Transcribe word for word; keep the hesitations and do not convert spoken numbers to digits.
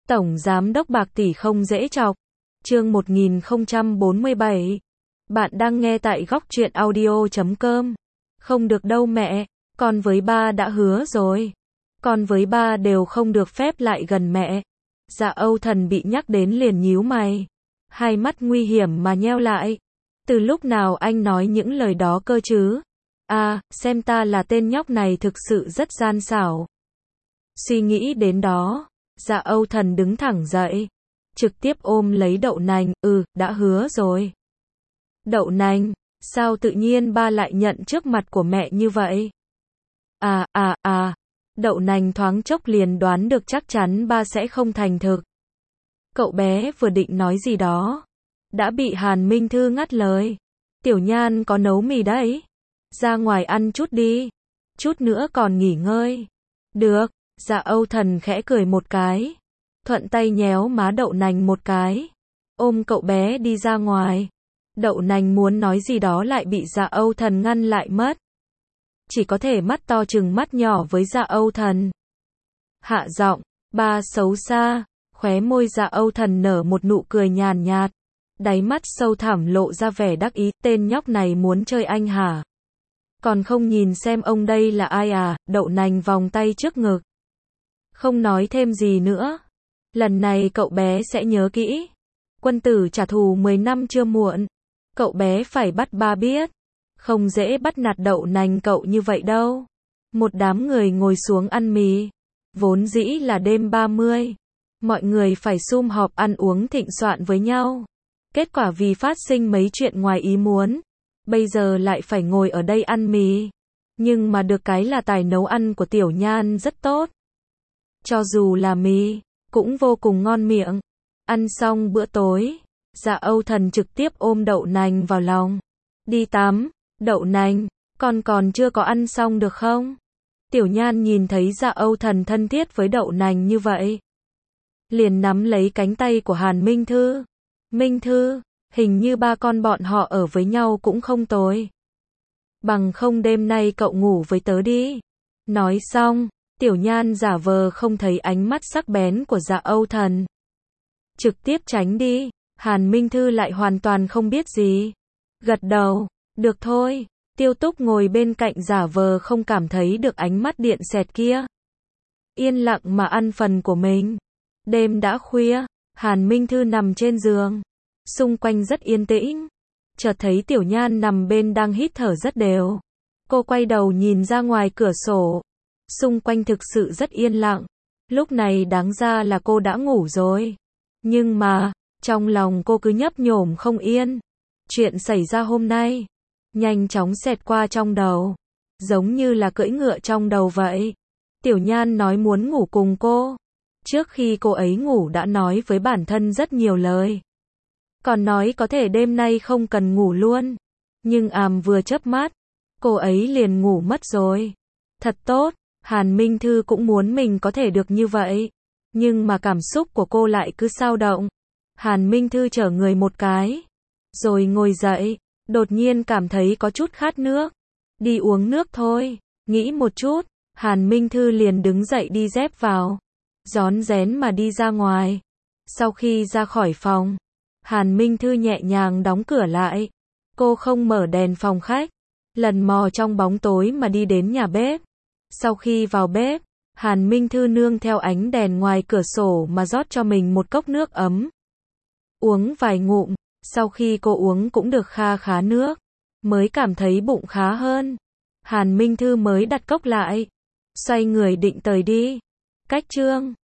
Tổng Giám đốc bạc tỷ không dễ chọc. Chương một nghìn không trăm bốn mươi bảy. Bạn đang nghe tại góc truyện audio chấm com. Không được đâu mẹ, con với ba đã hứa rồi. Con với ba đều không được phép lại gần mẹ. Dạ Âu Thần bị nhắc đến liền nhíu mày. Hai mắt nguy hiểm mà nheo lại. Từ lúc nào anh nói những lời đó cơ chứ? À, xem ta là tên nhóc này thực sự rất gian xảo. Suy nghĩ đến đó, Dạ Âu Thần đứng thẳng dậy, trực tiếp ôm lấy Đậu Nành, ừ, đã hứa rồi. Đậu Nành, sao tự nhiên ba lại nhận trước mặt của mẹ như vậy? À, à, à, Đậu Nành thoáng chốc liền đoán được chắc chắn ba sẽ không thành thực. Cậu bé vừa định nói gì đó, đã bị Hàn Minh Thư ngắt lời. Tiểu Nhan có nấu mì đấy, ra ngoài ăn chút đi, chút nữa còn nghỉ ngơi. Được. Dạ Âu Thần khẽ cười một cái, thuận tay nhéo má Đậu Nành một cái, ôm cậu bé đi ra ngoài. Đậu Nành muốn nói gì đó lại bị Dạ Âu Thần ngăn lại mất. Chỉ có thể mắt to trừng mắt nhỏ với Dạ Âu Thần. Hạ giọng, ba xấu xa, khóe môi Dạ Âu Thần nở một nụ cười nhàn nhạt, đáy mắt sâu thẳm lộ ra vẻ đắc ý, tên nhóc này muốn chơi anh hả? Còn không nhìn xem ông đây là ai à? Đậu Nành vòng tay trước ngực. Không nói thêm gì nữa. Lần này cậu bé sẽ nhớ kỹ. Quân tử trả thù mười năm chưa muộn. Cậu bé phải bắt ba biết. Không dễ bắt nạt Đậu Nành cậu như vậy đâu. Một đám người ngồi xuống ăn mì. Vốn dĩ là đêm ba mươi. Mọi người phải sum họp ăn uống thịnh soạn với nhau. Kết quả vì phát sinh mấy chuyện ngoài ý muốn. Bây giờ lại phải ngồi ở đây ăn mì. Nhưng mà được cái là tài nấu ăn của Tiểu Nhan rất tốt. Cho dù là mì, cũng vô cùng ngon miệng. Ăn xong bữa tối, Dạ Âu Thần trực tiếp ôm Đậu Nành vào lòng. Đi tắm. Đậu Nành, con còn chưa có ăn xong được không? Tiểu Nhan nhìn thấy Dạ Âu Thần thân thiết với Đậu Nành như vậy, liền nắm lấy cánh tay của Hàn Minh Thư. Minh Thư, hình như ba con bọn họ ở với nhau cũng không tồi. Bằng không đêm nay cậu ngủ với tớ đi. Nói xong, Tiểu Nhan giả vờ không thấy ánh mắt sắc bén của Dạ Âu Thần, trực tiếp tránh đi. Hàn Minh Thư lại hoàn toàn không biết gì. Gật đầu, được thôi. Tiêu Túc ngồi bên cạnh giả vờ không cảm thấy được ánh mắt điện xẹt kia. Yên lặng mà ăn phần của mình. Đêm đã khuya, Hàn Minh Thư nằm trên giường. Xung quanh rất yên tĩnh. Chợt thấy Tiểu Nhan nằm bên đang hít thở rất đều. Cô quay đầu nhìn ra ngoài cửa sổ. Xung quanh thực sự rất yên lặng. Lúc này đáng ra là cô đã ngủ rồi. Nhưng mà, trong lòng cô cứ nhấp nhổm không yên. Chuyện xảy ra hôm nay, nhanh chóng xẹt qua trong đầu. Giống như là cưỡi ngựa trong đầu vậy. Tiểu Nhan nói muốn ngủ cùng cô. Trước khi cô ấy ngủ đã nói với bản thân rất nhiều lời. Còn nói có thể đêm nay không cần ngủ luôn. Nhưng àm vừa chớp mắt, cô ấy liền ngủ mất rồi. Thật tốt. Hàn Minh Thư cũng muốn mình có thể được như vậy. Nhưng mà cảm xúc của cô lại cứ xao động. Hàn Minh Thư trở người một cái, rồi ngồi dậy, đột nhiên cảm thấy có chút khát nước. Đi uống nước thôi. Nghĩ một chút, Hàn Minh Thư liền đứng dậy đi dép vào, rón rén mà đi ra ngoài. Sau khi ra khỏi phòng, Hàn Minh Thư nhẹ nhàng đóng cửa lại. Cô không mở đèn phòng khách, lần mò trong bóng tối mà đi đến nhà bếp. Sau khi vào bếp, Hàn Minh Thư nương theo ánh đèn ngoài cửa sổ mà rót cho mình một cốc nước ấm. Uống vài ngụm, sau khi cô uống cũng được kha khá nước, mới cảm thấy bụng khá hơn. Hàn Minh Thư mới đặt cốc lại, xoay người định rời đi. Cách chương